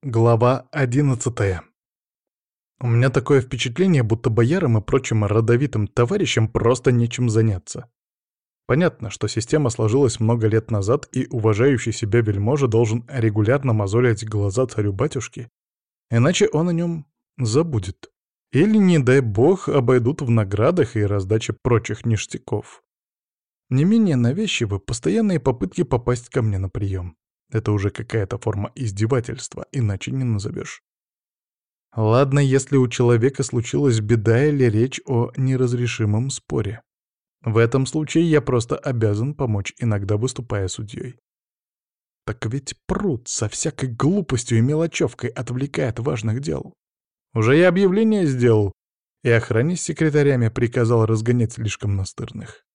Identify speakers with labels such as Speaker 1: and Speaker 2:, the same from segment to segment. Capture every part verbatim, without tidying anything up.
Speaker 1: Глава одиннадцатая. У меня такое впечатление, будто боярам и прочим родовитым товарищам просто нечем заняться. Понятно, что система сложилась много лет назад, и уважающий себя вельможа должен регулярно мозолить глаза царю-батюшке, иначе он о нем забудет. Или, не дай бог, обойдут в наградах и раздаче прочих ништяков. Не менее навязчивы постоянные попытки попасть ко мне на прием. Это уже какая-то форма издевательства, иначе не назовешь. Ладно, если у человека случилась беда или речь о неразрешимом споре. В этом случае я просто обязан помочь, иногда выступая судьей. Так ведь пруд со всякой глупостью и мелочевкой отвлекает от важных дел. Уже я объявление сделал, и охране с секретарями приказал разгонять слишком настырных.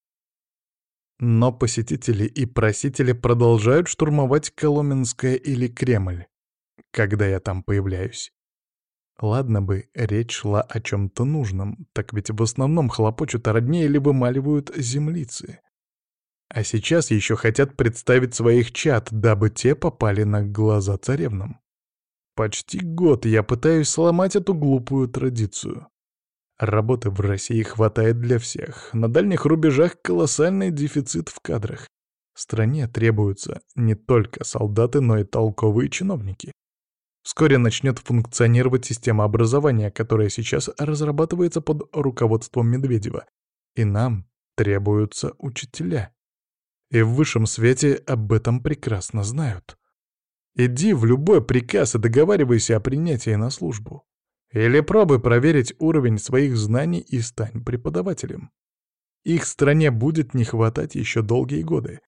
Speaker 1: Но посетители и просители продолжают штурмовать Коломенское или Кремль, когда я там появляюсь. Ладно бы, речь шла о чем-то нужном, так ведь в основном хлопочут о родне или вымаливают землицы. А сейчас еще хотят представить своих чад, дабы те попали на глаза царевнам. Почти год я пытаюсь сломать эту глупую традицию. Работы в России хватает для всех. На дальних рубежах колоссальный дефицит в кадрах. Стране требуются не только солдаты, но и толковые чиновники. Вскоре начнет функционировать система образования, которая сейчас разрабатывается под руководством Медведева. И нам требуются учителя. И в высшем свете об этом прекрасно знают. Иди в любой приказ и договаривайся о принятии на службу. Или пробуй проверить уровень своих знаний и стань преподавателем. Их стране будет не хватать еще долгие годы.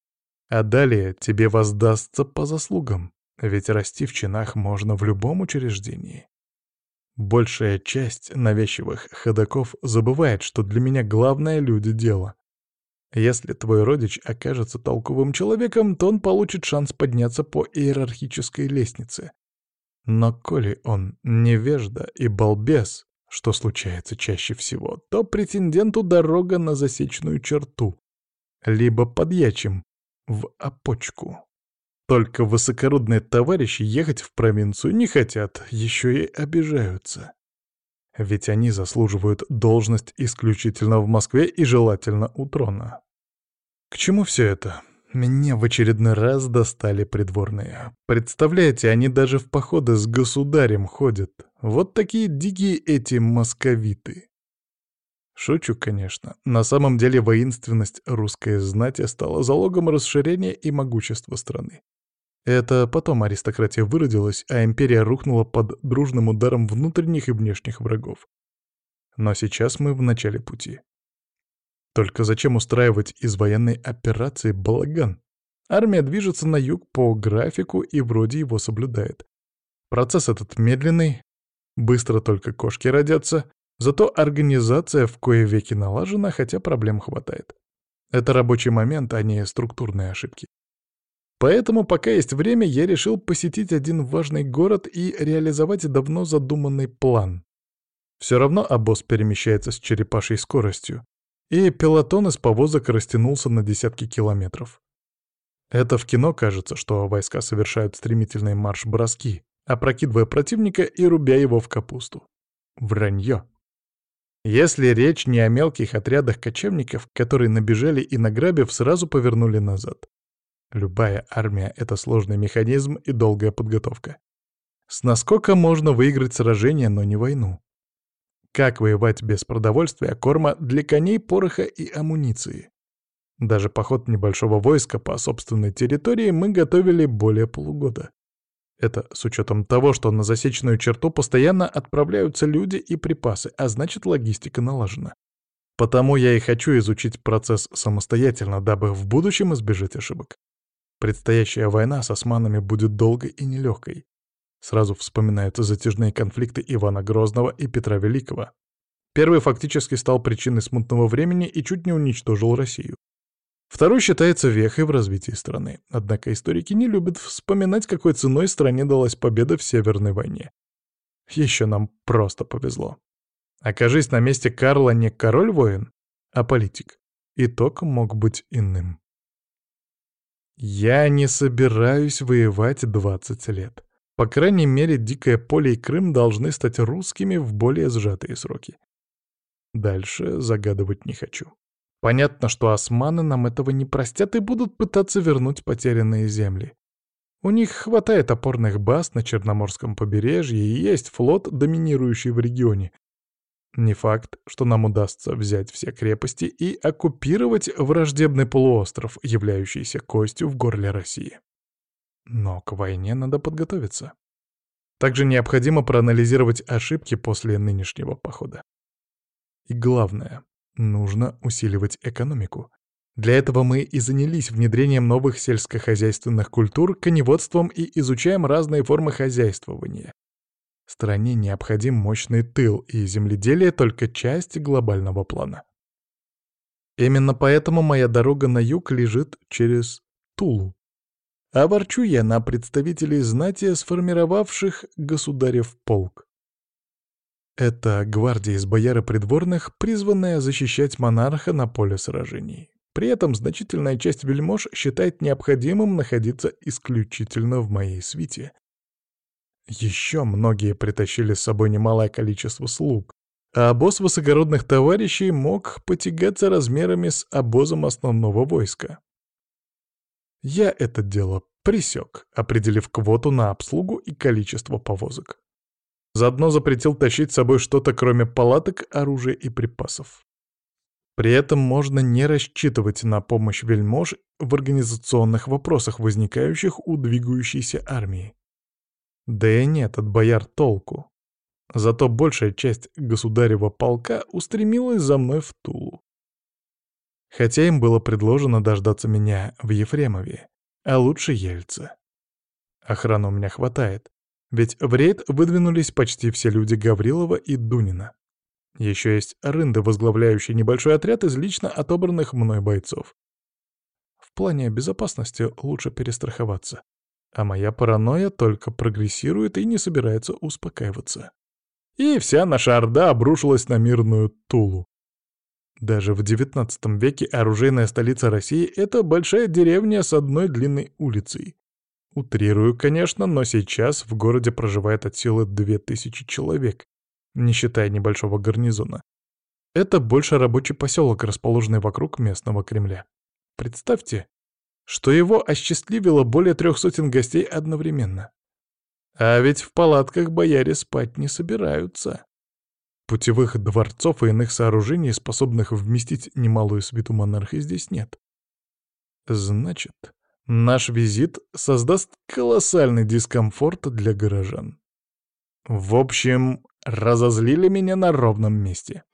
Speaker 1: А далее тебе воздастся по заслугам, ведь расти в чинах можно в любом учреждении. Большая часть навязчивых ходоков забывает, что для меня главное — люди дела. Если твой родич окажется толковым человеком, то он получит шанс подняться по иерархической лестнице. Но коли он невежда и балбес, что случается чаще всего, то претенденту дорога на засечную черту, либо подьячим в опочку. Только высокородные товарищи ехать в провинцию не хотят, еще и обижаются. Ведь они заслуживают должность исключительно в Москве и желательно у трона. К чему все это? Меня в очередной раз достали придворные. Представляете, они даже в походы с государем ходят. Вот такие дикие эти московиты. Шучу, конечно. На самом деле воинственность русской знати стала залогом расширения и могущества страны. Это потом аристократия выродилась, а империя рухнула под дружным ударом внутренних и внешних врагов. Но сейчас мы в начале пути. Только зачем устраивать из военной операции балаган? Армия движется на юг по графику и вроде его соблюдает. Процесс этот медленный, быстро только кошки родятся, зато организация в кои веки налажена, хотя проблем хватает. Это рабочий момент, а не структурные ошибки. Поэтому, пока есть время, я решил посетить один важный город и реализовать давно задуманный план. Все равно обоз перемещается с черепашьей скоростью, и пелотон из повозок растянулся на десятки километров. Это в кино кажется, что войска совершают стремительный марш-броски, опрокидывая противника и рубя его в капусту. Вранье. Если речь не о мелких отрядах кочевников, которые набежали и, награбив, сразу повернули назад. Любая армия — это сложный механизм и долгая подготовка. С наскока можно выиграть сражение, но не войну. Как воевать без продовольствия, корма для коней, пороха и амуниции? Даже поход небольшого войска по собственной территории мы готовили более полугода. Это с учетом того, что на засечную черту постоянно отправляются люди и припасы, а значит, логистика налажена. Потому я и хочу изучить процесс самостоятельно, дабы в будущем избежать ошибок. Предстоящая война с османами будет долгой и нелегкой. Сразу вспоминаются затяжные конфликты Ивана Грозного и Петра Великого. Первый фактически стал причиной смутного времени и чуть не уничтожил Россию. Второй считается вехой в развитии страны. Однако историки не любят вспоминать, какой ценой стране далась победа в Северной войне. Еще нам просто повезло. Окажись на месте Карла не король-воин, а политик. Итог мог быть иным. Я не собираюсь воевать двадцать лет. По крайней мере, Дикое поле и Крым должны стать русскими в более сжатые сроки. Дальше загадывать не хочу. Понятно, что османы нам этого не простят и будут пытаться вернуть потерянные земли. У них хватает опорных баз на Черноморском побережье и есть флот, доминирующий в регионе. Не факт, что нам удастся взять все крепости и оккупировать враждебный полуостров, являющийся костью в горле России. Но к войне надо подготовиться. Также необходимо проанализировать ошибки после нынешнего похода. И главное, нужно усиливать экономику. Для этого мы и занялись внедрением новых сельскохозяйственных культур, коневодством и изучаем разные формы хозяйствования. Стране необходим мощный тыл, и земледелие — только часть глобального плана. Именно поэтому моя дорога на юг лежит через Тулу. А ворчу я на представителей знати, сформировавших государев полк. Это гвардия из бояр и придворных, призванная защищать монарха на поле сражений. При этом значительная часть вельмож считает необходимым находиться исключительно в моей свите. Еще многие притащили с собой немалое количество слуг, а обоз высокородных товарищей мог потягаться размерами с обозом основного войска. Я это дело пресек, определив квоту на обслугу и количество повозок. Заодно запретил тащить с собой что-то, кроме палаток, оружия и припасов. При этом можно не рассчитывать на помощь вельмож в организационных вопросах, возникающих у двигающейся армии. Да и нет от бояр толку. Зато большая часть государева полка устремилась за мной в Тулу. Хотя им было предложено дождаться меня в Ефремове, а лучше Ельце. Охраны у меня хватает, ведь в рейд выдвинулись почти все люди Гаврилова и Дунина. Еще есть рынды, возглавляющие небольшой отряд из лично отобранных мной бойцов. В плане безопасности лучше перестраховаться. А моя паранойя только прогрессирует и не собирается успокаиваться. И вся наша орда обрушилась на мирную Тулу. Даже в девятнадцатом веке оружейная столица России — это большая деревня с одной длинной улицей. Утрирую, конечно, но сейчас в городе проживает от силы две тысячи человек, не считая небольшого гарнизона. Это больше рабочий поселок, расположенный вокруг местного Кремля. Представьте, что его осчастливило более трех сотен гостей одновременно. А ведь в палатках бояре спать не собираются. Путевых дворцов и иных сооружений, способных вместить немалую свиту монарха, здесь нет. Значит, наш визит создаст колоссальный дискомфорт для горожан. В общем, разозлили меня на ровном месте.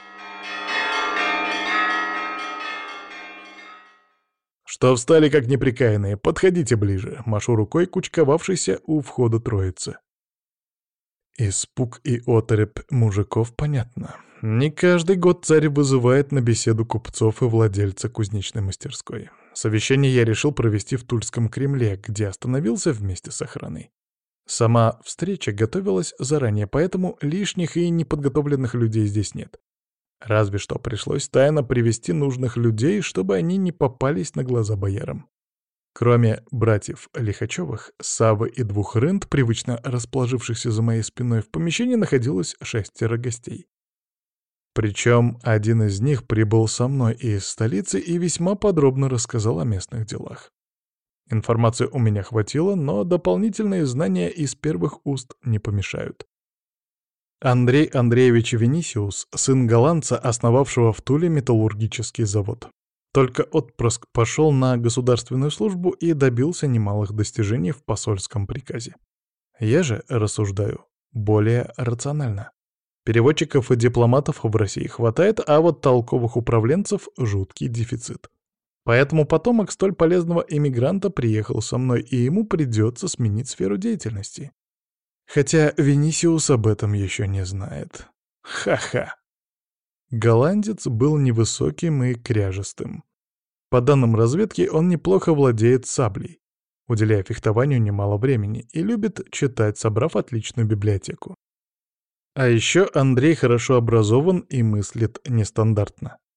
Speaker 1: «Что встали, как неприкаянные? Подходите ближе», — машу рукой кучковавшейся у входа троицы. Испуг и оторопь мужиков понятно. Не каждый год царь вызывает на беседу купцов и владельца кузнечной мастерской. Совещание я решил провести в Тульском Кремле, где остановился вместе с охраной. Сама встреча готовилась заранее, поэтому лишних и неподготовленных людей здесь нет. Разве что пришлось тайно привести нужных людей, чтобы они не попались на глаза боярам. Кроме братьев Лихачевых, Саввы и двух рынд, привычно расположившихся за моей спиной, в помещении находилось шестеро гостей. Причем один из них прибыл со мной из столицы и весьма подробно рассказал о местных делах. Информации у меня хватило, но дополнительные знания из первых уст не помешают. Андрей Андреевич Венисиус, сын голландца, основавшего в Туле металлургический завод. Только отпрыск пошел на государственную службу и добился немалых достижений в посольском приказе. Я же рассуждаю более рационально. Переводчиков и дипломатов в России хватает, а вот толковых управленцев — жуткий дефицит. Поэтому потомок столь полезного эмигранта приехал со мной, и ему придется сменить сферу деятельности. Хотя Венисиус об этом еще не знает. Ха-ха. Голландец был невысоким и кряжестым. По данным разведки, он неплохо владеет саблей, уделяя фехтованию немало времени, и любит читать, собрав отличную библиотеку. А еще Андрей хорошо образован и мыслит нестандартно.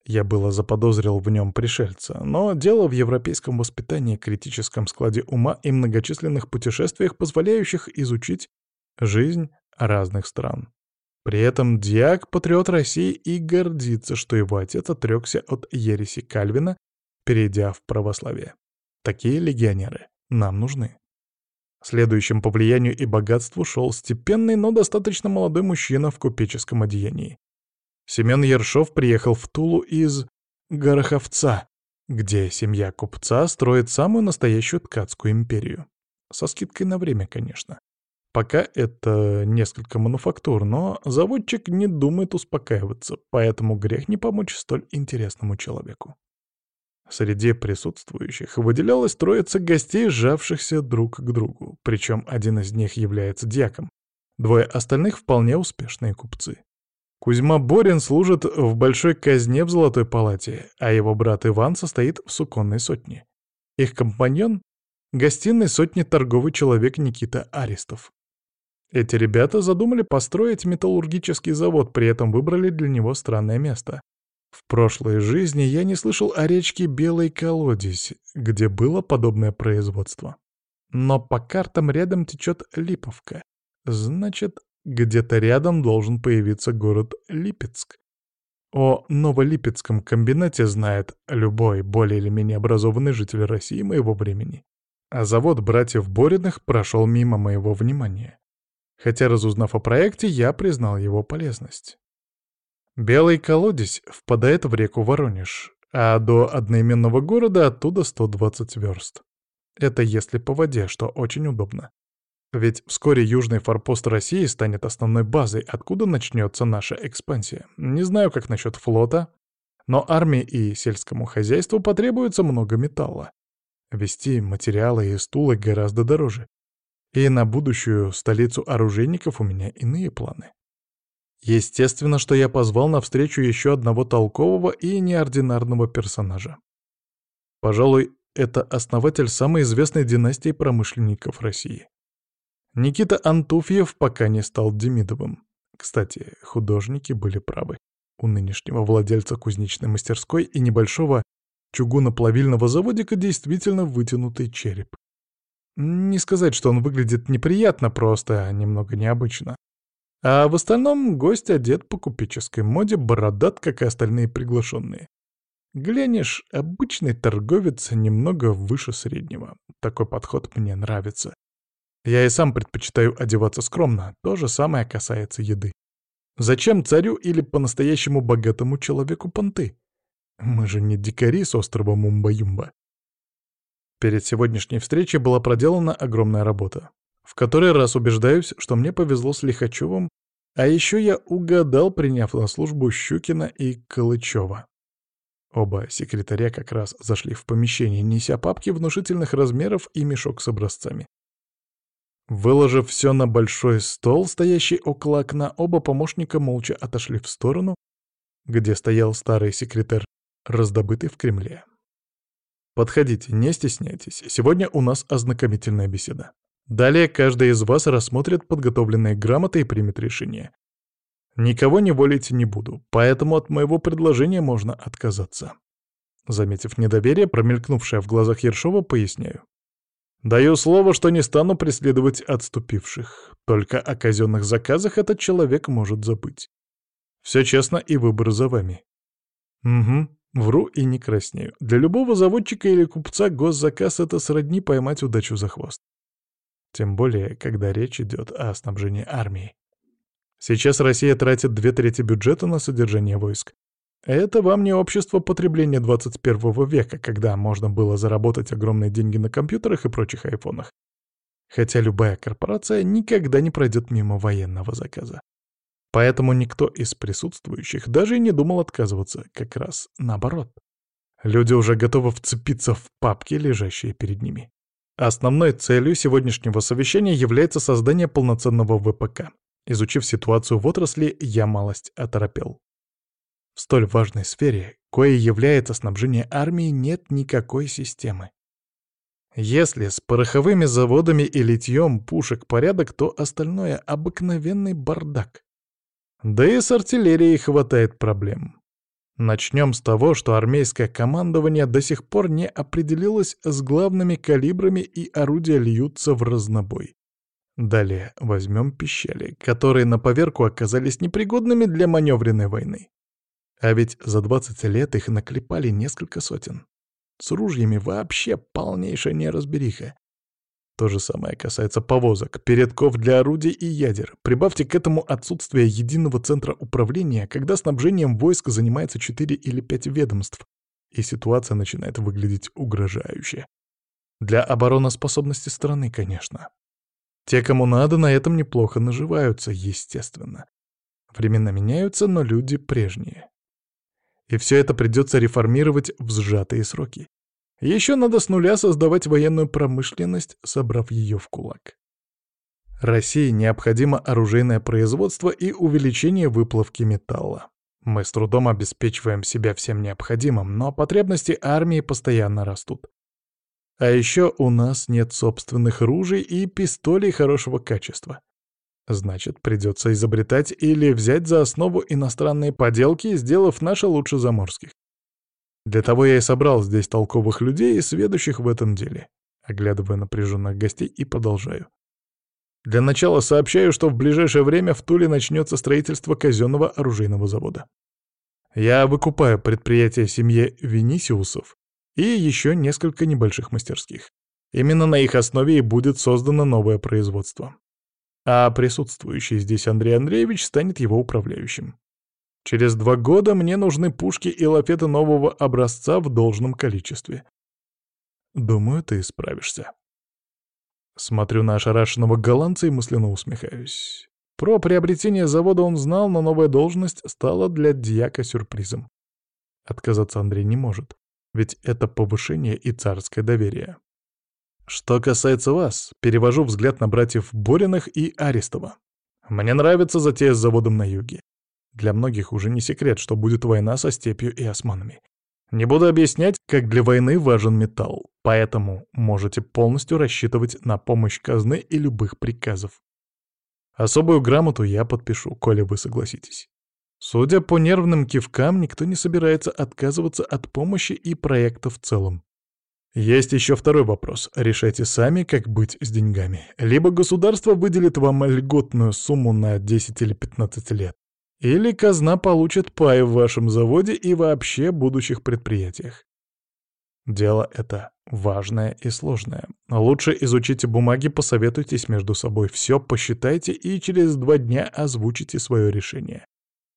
Speaker 1: Я было заподозрил в нем пришельца, но дело в европейском воспитании, критическом складе ума и многочисленных путешествиях, позволяющих изучить жизнь разных стран. При этом Диак — патриот России и гордится, что его отец отрекся от ереси Кальвина, перейдя в православие. Такие легионеры нам нужны. Следующим по влиянию и богатству шел степенный, но достаточно молодой мужчина в купеческом одеянии. Семен Ершов приехал в Тулу из Гороховца, где семья купца строит самую настоящую ткацкую империю. Со скидкой на время, конечно. Пока это несколько мануфактур, но заводчик не думает успокаиваться, поэтому грех не помочь столь интересному человеку. Среди присутствующих выделялась троица гостей, сжавшихся друг к другу, причем один из них является дьяком, двое остальных — вполне успешные купцы. Кузьма Борин служит в большой казне в Золотой палате, а его брат Иван состоит в суконной сотне. Их компаньон — гостиной сотни торговый человек Никита Аристов. Эти ребята задумали построить металлургический завод, при этом выбрали для него странное место. В прошлой жизни я не слышал о речке Белый Колодезь, где было подобное производство. Но по картам рядом течет Липовка. Значит, где-то рядом должен появиться город Липецк. О Новолипецком комбинате знает любой более или менее образованный житель России моего времени. А завод братьев Бориных прошел мимо моего внимания. Хотя, разузнав о проекте, я признал его полезность. Белый Колодезь впадает в реку Воронеж, а до одноименного города оттуда сто двадцать верст. Это если по воде, что очень удобно. Ведь вскоре южный форпост России станет основной базой, откуда начнется наша экспансия. Не знаю, как насчет флота, но армии и сельскому хозяйству потребуется много металла. Везти материалы из Тулы гораздо дороже. И на будущую столицу оружейников у меня иные планы. Естественно, что я позвал на встречу еще одного толкового и неординарного персонажа. Пожалуй, это основатель самой известной династии промышленников России. Никита Антуфьев пока не стал Демидовым. Кстати, художники были правы. У нынешнего владельца кузнечной мастерской и небольшого чугуноплавильного заводика действительно вытянутый череп. Не сказать, что он выглядит неприятно, просто немного необычно. А в остальном гость одет по купеческой моде, бородат, как и остальные приглашенные. Глянешь, обычный торговец немного выше среднего. Такой подход мне нравится. Я и сам предпочитаю одеваться скромно, то же самое касается еды. Зачем царю или по-настоящему богатому человеку понты? Мы же не дикари с острова Мумба-Юмба. Перед сегодняшней встречей была проделана огромная работа. В который раз убеждаюсь, что мне повезло с Лихачевым, а еще я угадал, приняв на службу Щукина и Калычева. Оба секретаря как раз зашли в помещение, неся папки внушительных размеров и мешок с образцами. Выложив все на большой стол, стоящий около окна, оба помощника молча отошли в сторону, где стоял старый секретарь, раздобытый в Кремле. «Подходите, не стесняйтесь, сегодня у нас ознакомительная беседа. Далее каждый из вас рассмотрит подготовленные грамоты и примет решение. Никого не волить не буду, поэтому от моего предложения можно отказаться». Заметив недоверие, промелькнувшее в глазах Ершова, поясняю. «Даю слово, что не стану преследовать отступивших. Только о казенных заказах этот человек может забыть. Все честно, и выбор за вами». «Угу, вру и не краснею. Для любого заводчика или купца госзаказ — это сродни поймать удачу за хвост. Тем более, когда речь идет о снабжении армии. Сейчас Россия тратит две трети бюджета на содержание войск. Это вам не общество потребления двадцать первого века, когда можно было заработать огромные деньги на компьютерах и прочих айфонах. Хотя любая корпорация никогда не пройдет мимо военного заказа. Поэтому никто из присутствующих даже и не думал отказываться, как раз наоборот. Люди уже готовы вцепиться в папки, лежащие перед ними. Основной целью сегодняшнего совещания является создание полноценного вэ пэ ка. Изучив ситуацию в отрасли, я малость оторопел. В столь важной сфере, коей является снабжение армии, нет никакой системы. Если с пороховыми заводами и литьем пушек порядок, то остальное — обыкновенный бардак. Да и с артиллерией хватает проблем. Начнем с того, что армейское командование до сих пор не определилось с главными калибрами и орудия льются в разнобой. Далее возьмем пищали, которые на поверку оказались непригодными для маневренной войны. А ведь за двадцать лет их наклепали несколько сотен. С ружьями вообще полнейшая неразбериха. То же самое касается повозок, передков для орудий и ядер. Прибавьте к этому отсутствие единого центра управления, когда снабжением войск занимается четыре или пять ведомств, и ситуация начинает выглядеть угрожающе. Для обороноспособности страны, конечно. Те, кому надо, на этом неплохо наживаются, естественно. Времена меняются, но люди прежние. И все это придется реформировать в сжатые сроки. Еще надо с нуля создавать военную промышленность, собрав ее в кулак. России необходимо оружейное производство и увеличение выплавки металла. Мы с трудом обеспечиваем себя всем необходимым, но потребности армии постоянно растут. А еще у нас нет собственных ружей и пистолей хорошего качества. Значит, придется изобретать или взять за основу иностранные поделки, сделав наши лучше заморских. Для того я и собрал здесь толковых людей и сведущих в этом деле. Оглядывая напряженных гостей и продолжаю. Для начала сообщаю, что в ближайшее время в Туле начнется строительство казенного оружейного завода. Я выкупаю предприятие семьи Венисиусов и еще несколько небольших мастерских. Именно на их основе и будет создано новое производство. А присутствующий здесь Андрей Андреевич станет его управляющим. Через два года мне нужны пушки и лафеты нового образца в должном количестве. Думаю, ты справишься. Смотрю на ошарашенного голландца и мысленно усмехаюсь. Про приобретение завода он знал, но новая должность стала для дьяка сюрпризом. Отказаться Андрей не может, ведь это повышение и царское доверие. Что касается вас, перевожу взгляд на братьев Бориных и Арестова. Мне нравится затея с заводом на юге. Для многих уже не секрет, что будет война со степью и османами. Не буду объяснять, как для войны важен металл, поэтому можете полностью рассчитывать на помощь казны и любых приказов. Особую грамоту я подпишу, коли вы согласитесь. Судя по нервным кивкам, никто не собирается отказываться от помощи и проекта в целом. Есть еще второй вопрос. Решайте сами, как быть с деньгами. Либо государство выделит вам льготную сумму на десять или пятнадцать лет, или казна получит пай в вашем заводе и вообще будущих предприятиях. Дело это важное и сложное. Лучше изучите бумаги, посоветуйтесь между собой, все посчитайте и через два дня озвучите свое решение.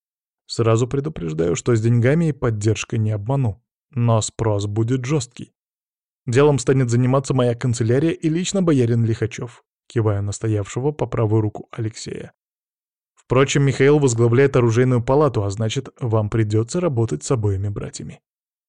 Speaker 1: Сразу предупреждаю, что с деньгами и поддержкой не обману, но спрос будет жесткий. Делом станет заниматься моя канцелярия и лично боярин Лихачев, кивая на стоявшего по правую руку Алексея. Впрочем, Михаил возглавляет оружейную палату, а значит, вам придется работать с обоими братьями.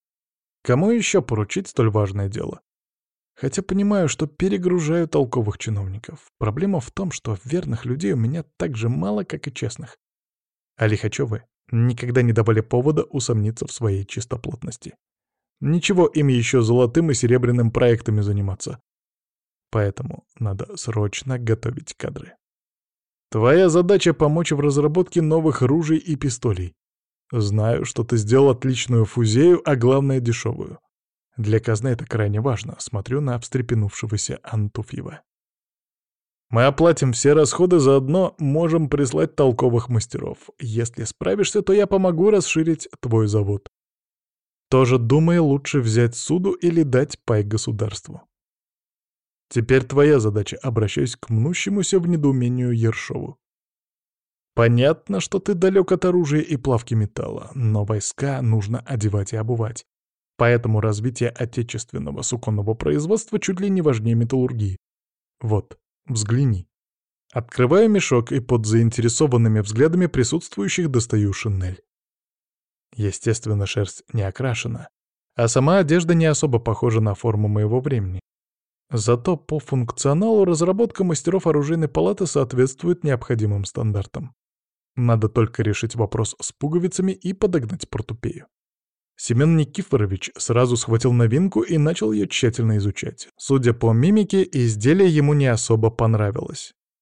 Speaker 1: Кому еще поручить столь важное дело? Хотя понимаю, что перегружаю толковых чиновников. Проблема в том, что верных людей у меня так же мало, как и честных. А Лихачевы никогда не давали повода усомниться в своей чистоплотности. Ничего им еще золотым и серебряным проектами заниматься. Поэтому надо срочно готовить кадры. Твоя задача — помочь в разработке новых ружей и пистолей. Знаю, что ты сделал отличную фузею, а главное — дешевую. Для казны это крайне важно. Смотрю на встрепенувшегося Антуфьева. Мы оплатим все расходы, заодно можем прислать толковых мастеров. Если справишься, то я помогу расширить твой завод. Тоже думай, лучше взять суду или дать пай государству. Теперь твоя задача, обращаюсь к мнущемуся в недоумению Ершову. Понятно, что ты далек от оружия и плавки металла, но войска нужно одевать и обувать. Поэтому развитие отечественного суконного производства чуть ли не важнее металлургии. Вот, взгляни. Открываю мешок и под заинтересованными взглядами присутствующих достаю шинель. Естественно, шерсть не окрашена, а сама одежда не особо похожа на форму моего времени. Зато по функционалу разработка мастеров оружейной палаты соответствует необходимым стандартам. Надо только решить вопрос с пуговицами и подогнать портупею. Семен Никифорович сразу схватил новинку и начал ее тщательно изучать. Судя по мимике, изделие ему не особо понравилось.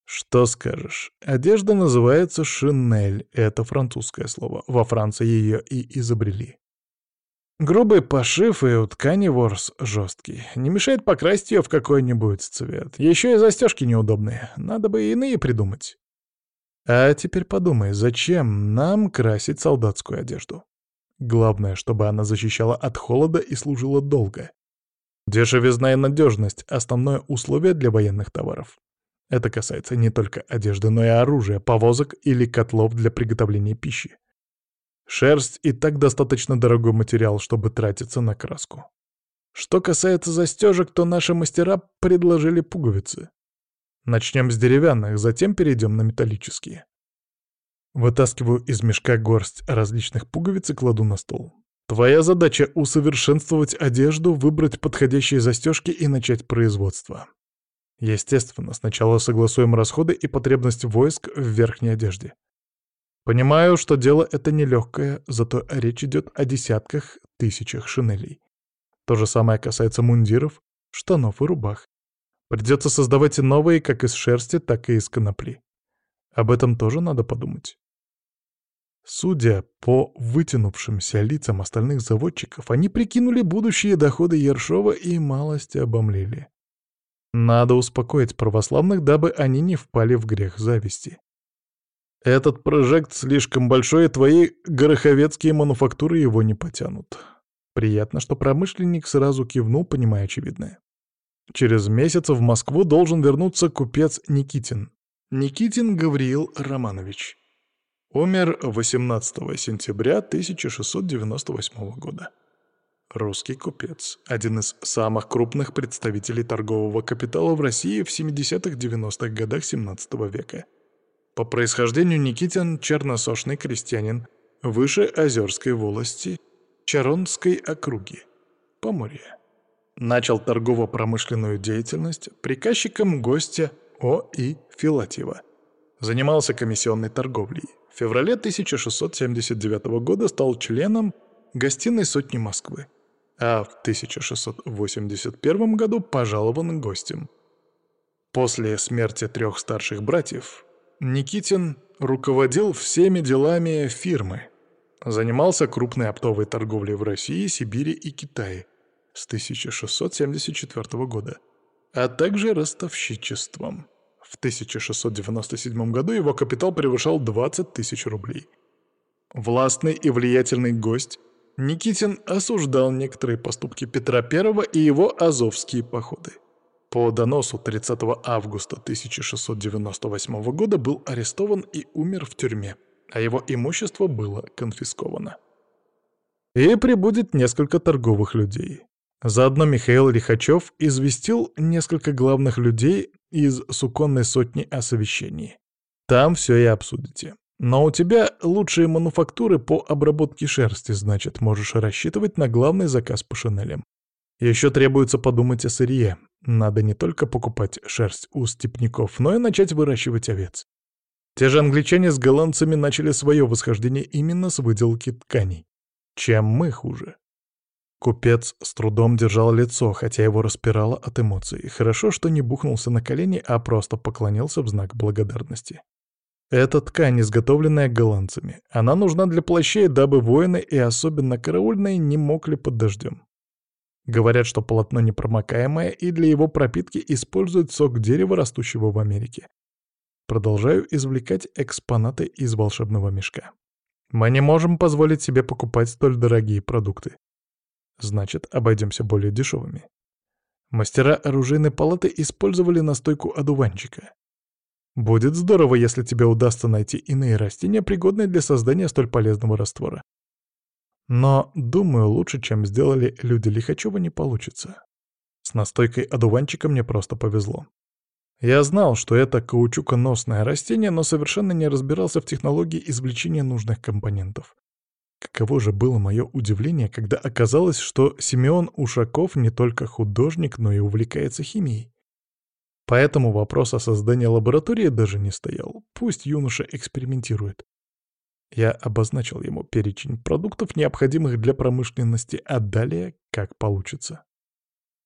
Speaker 1: Что скажешь? Одежда называется шинель, это французское слово. Во Франции ее и изобрели. Грубый пошив и у ткани ворс жесткий. Не мешает покрасить ее в какой-нибудь цвет. Еще и застежки неудобные. Надо бы и иные придумать. А теперь подумай, зачем нам красить солдатскую одежду? Главное, чтобы она защищала от холода и служила долго. Дешевизна и надежность — основное условие для военных товаров. Это касается не только одежды, но и оружия, повозок или котлов для приготовления пищи. Шерсть и так достаточно дорогой материал, чтобы тратиться на краску. Что касается застежек, то наши мастера предложили пуговицы. Начнем с деревянных, затем перейдем на металлические. Вытаскиваю из мешка горсть различных пуговиц и кладу на стол. Твоя задача — усовершенствовать одежду, выбрать подходящие застежки и начать производство. Естественно, сначала согласуем расходы и потребность войск в верхней одежде. Понимаю, что дело это нелегкое, зато речь идет о десятках, тысячах шинелей. То же самое касается мундиров, штанов и рубах. Придется создавать новые как из шерсти, так и из конопли. Об этом тоже надо подумать. Судя по вытянувшимся лицам остальных заводчиков, они прикинули будущие доходы Ершова и малость обомлели. Надо успокоить православных, дабы они не впали в грех зависти. Этот прожект слишком большой, и твои гороховецкие мануфактуры его не потянут. Приятно, что промышленник сразу кивнул, понимая очевидное. Через месяц в Москву должен вернуться купец Никитин. Никитин Гавриил Романович. Умер восемнадцатого сентября тысяча шестьсот девяносто восьмого года. Русский купец, один из самых крупных представителей торгового капитала в России в семидесятых-девяностых годах семнадцатого века. По происхождению Никитин — черносошный крестьянин Выше-Озерской волости Чаронской округи, Поморье. Начал торгово-промышленную деятельность приказчиком гостя О И Филатьева. Занимался комиссионной торговлей. В феврале тысяча шестьсот семьдесят девятого года стал членом гостиной сотни Москвы, а в тысяча шестьсот восемьдесят первом году пожалован гостем. После смерти трех старших братьев Никитин руководил всеми делами фирмы, занимался крупной оптовой торговлей в России, Сибири и Китае с тысяча шестьсот семьдесят четвёртого года, а также ростовщичеством. В тысяча шестьсот девяносто седьмом году его капитал превышал двадцать тысяч рублей. Властный и влиятельный гость, Никитин осуждал некоторые поступки Петра Первого и его азовские походы. По доносу тридцатого августа тысяча шестьсот девяносто восьмого года был арестован и умер в тюрьме, а его имущество было конфисковано. И прибудет несколько торговых людей. Заодно Михаил Лихачев известил несколько главных людей из суконной сотни о совещании. Там все и обсудите. Но у тебя лучшие мануфактуры по обработке шерсти, значит, можешь рассчитывать на главный заказ по шинелям. Еще требуется подумать о сырье. Надо не только покупать шерсть у степняков, но и начать выращивать овец. Те же англичане с голландцами начали свое восхождение именно с выделки тканей. Чем мы хуже? Купец с трудом держал лицо, хотя его распирало от эмоций. Хорошо, что не бухнулся на колени, а просто поклонился в знак благодарности. Это ткань, изготовленная голландцами. Она нужна для плащей, дабы воины и особенно караульные не мокли под дождем. Говорят, что полотно непромокаемое, и для его пропитки используют сок дерева, растущего в Америке. Продолжаю извлекать экспонаты из волшебного мешка. Мы не можем позволить себе покупать столь дорогие продукты. Значит, обойдемся более дешевыми. Мастера оружейной палаты использовали настойку одуванчика. Будет здорово, если тебе удастся найти иные растения, пригодные для создания столь полезного раствора. Но, думаю, лучше, чем сделали люди Лихачева, не получится. С настойкой одуванчика мне просто повезло. Я знал, что это каучуконосное растение, но совершенно не разбирался в технологии извлечения нужных компонентов. Каково же было мое удивление, когда оказалось, что Симеон Ушаков не только художник, но и увлекается химией. Поэтому вопрос о создании лаборатории даже не стоял. Пусть юноша экспериментирует. Я обозначил ему перечень продуктов, необходимых для промышленности, а далее как получится.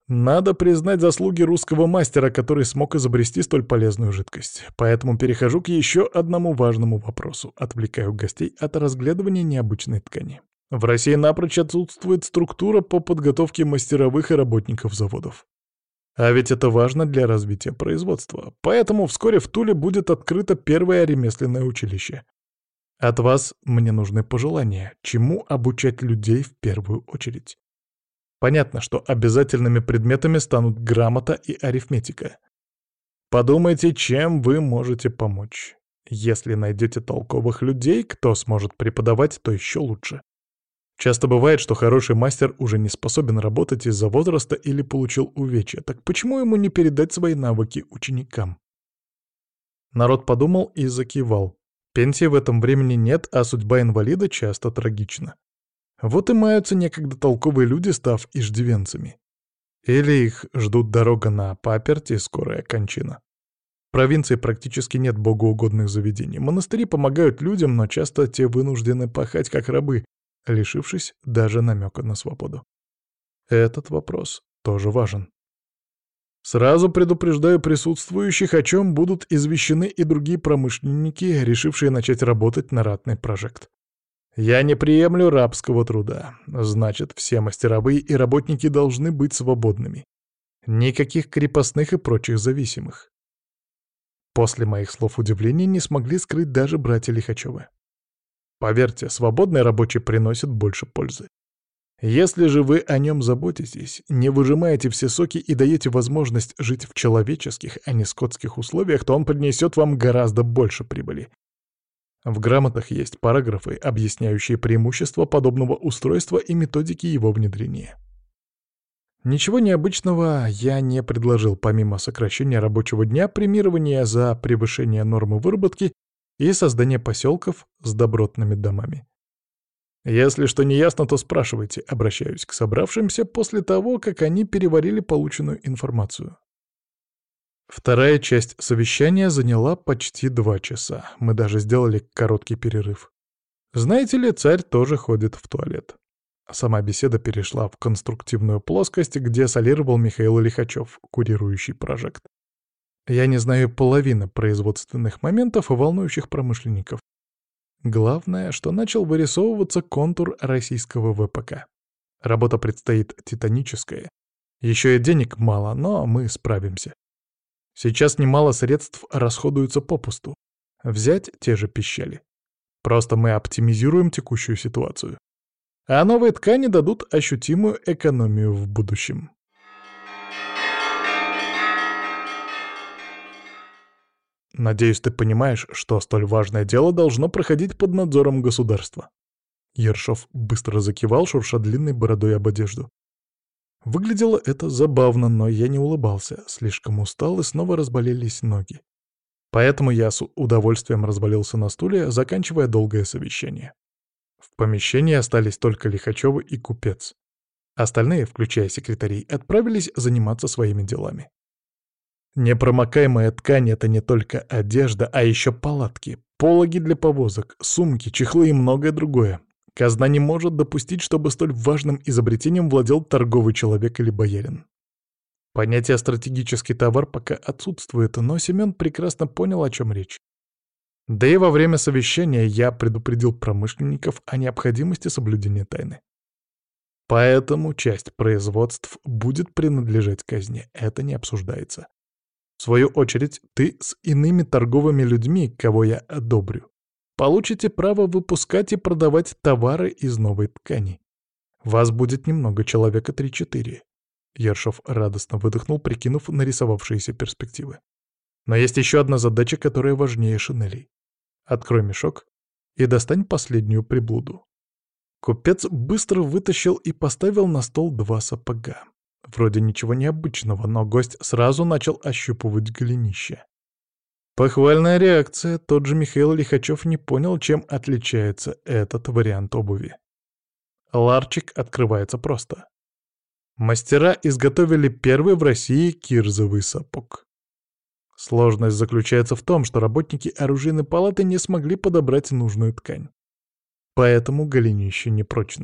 Speaker 1: Надо признать заслуги русского мастера, который смог изобрести столь полезную жидкость. Поэтому перехожу к еще одному важному вопросу. Отвлекаю гостей от разглядывания необычной ткани. В России напрочь отсутствует структура по подготовке мастеровых и работников заводов. А ведь это важно для развития производства. Поэтому вскоре в Туле будет открыто первое ремесленное училище. От вас мне нужны пожелания, чему обучать людей в первую очередь. Понятно, что обязательными предметами станут грамота и арифметика. Подумайте, чем вы можете помочь. Если найдете толковых людей, кто сможет преподавать, то еще лучше. Часто бывает, что хороший мастер уже не способен работать из-за возраста или получил увечья. Так почему ему не передать свои навыки ученикам? Народ подумал и закивал. Пенсии в этом времени нет, а судьба инвалида часто трагична. Вот и маются некогда толковые люди, став иждивенцами. Или их ждут дорога на паперть и скорая кончина. В провинции практически нет богоугодных заведений. Монастыри помогают людям, но часто те вынуждены пахать как рабы, лишившись даже намека на свободу. Этот вопрос тоже важен. Сразу предупреждаю присутствующих, о чем будут извещены и другие промышленники, решившие начать работать на ратный прожект. Я не приемлю рабского труда. Значит, все мастеровые и работники должны быть свободными. Никаких крепостных и прочих зависимых. После моих слов удивления не смогли скрыть даже братья Лихачевы. Поверьте, свободный рабочий приносит больше пользы. Если же вы о нем заботитесь, не выжимаете все соки и даете возможность жить в человеческих, а не скотских условиях, то он принесет вам гораздо больше прибыли. В грамотах есть параграфы, объясняющие преимущества подобного устройства и методики его внедрения. Ничего необычного я не предложил, помимо сокращения рабочего дня, премирования за превышение нормы выработки и создания поселков с добротными домами. Если что не ясно, то спрашивайте, обращаюсь к собравшимся после того, как они переварили полученную информацию. Вторая часть совещания заняла почти два часа. Мы даже сделали короткий перерыв. Знаете ли, царь тоже ходит в туалет. Сама беседа перешла в конструктивную плоскость, где солировал Михаил Лихачев, курирующий прожект. Я не знаю половины производственных моментов, волнующих промышленников. Главное, что начал вырисовываться контур российского вэ пэ ка. Работа предстоит титаническая. Еще и денег мало, но мы справимся. Сейчас немало средств расходуются попусту. Взять те же пищали. Просто мы оптимизируем текущую ситуацию. А новые ткани дадут ощутимую экономию в будущем. Надеюсь, ты понимаешь, что столь важное дело должно проходить под надзором государства. Ершов быстро закивал, шурша длинной бородой об одежду. Выглядело это забавно, но я не улыбался, слишком устал и снова разболелись ноги. Поэтому я с удовольствием развалился на стуле, заканчивая долгое совещание. В помещении остались только Лихачёвы и купец. Остальные, включая секретарей, отправились заниматься своими делами. Непромокаемая ткань — это не только одежда, а еще палатки, пологи для повозок, сумки, чехлы и многое другое. Казна не может допустить, чтобы столь важным изобретением владел торговый человек или боярин. Понятие «стратегический товар» пока отсутствует, но Семен прекрасно понял, о чем речь. Да и во время совещания я предупредил промышленников о необходимости соблюдения тайны. Поэтому часть производств будет принадлежать казне, это не обсуждается. В свою очередь, ты с иными торговыми людьми, кого я одобрю, получите право выпускать и продавать товары из новой ткани. Вас будет немного, человека три-четыре. Ершов радостно выдохнул, прикинув нарисовавшиеся перспективы. Но есть еще одна задача, которая важнее шинелей. Открой мешок и достань последнюю приблуду. Купец быстро вытащил и поставил на стол два сапога. Вроде ничего необычного, но гость сразу начал ощупывать голенище. Похвальная реакция, тот же Михаил Лихачев не понял, чем отличается этот вариант обуви. Ларчик открывается просто. Мастера изготовили первый в России кирзовый сапог. Сложность заключается в том, что работники оружейной палаты не смогли подобрать нужную ткань. Поэтому голенище непрочное.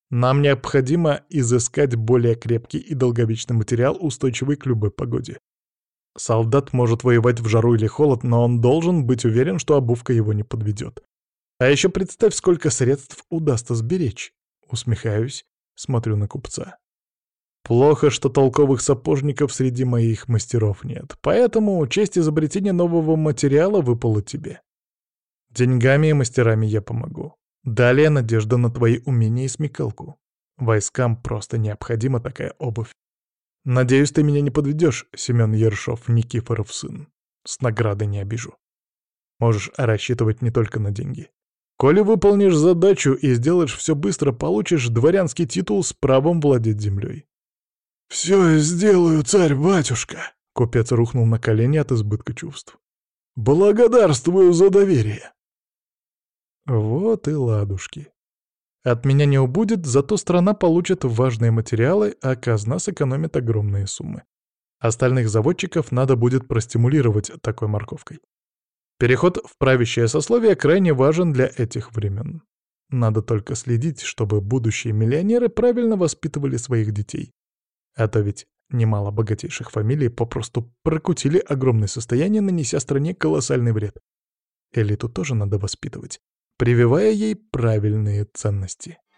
Speaker 1: Нам необходимо изыскать более крепкий и долговечный материал, устойчивый к любой погоде. Солдат может воевать в жару или холод, но он должен быть уверен, что обувка его не подведет. А еще представь, сколько средств удастся сберечь. Усмехаюсь, смотрю на купца. Плохо, что толковых сапожников среди моих мастеров нет, поэтому честь изобретения нового материала выпала тебе. Деньгами и мастерами я помогу. Далее надежда на твои умения и смекалку. Войскам просто необходима такая обувь. Надеюсь, ты меня не подведешь, Семен Ершов, Никифоров сын. С наградой не обижу. Можешь рассчитывать не только на деньги. Коли выполнишь задачу и сделаешь все быстро, получишь дворянский титул с правом владеть землей. «Все я сделаю, царь-батюшка!» Купец рухнул на колени от избытка чувств. «Благодарствую за доверие!» Вот и ладушки. От меня не убудет, зато страна получит важные материалы, а казна сэкономит огромные суммы. Остальных заводчиков надо будет простимулировать такой морковкой. Переход в правящее сословие крайне важен для этих времен. Надо только следить, чтобы будущие миллионеры правильно воспитывали своих детей. А то ведь немало богатейших фамилий попросту прокутили огромное состояние, нанеся стране колоссальный вред. Элиту тоже надо воспитывать, прививая ей правильные ценности.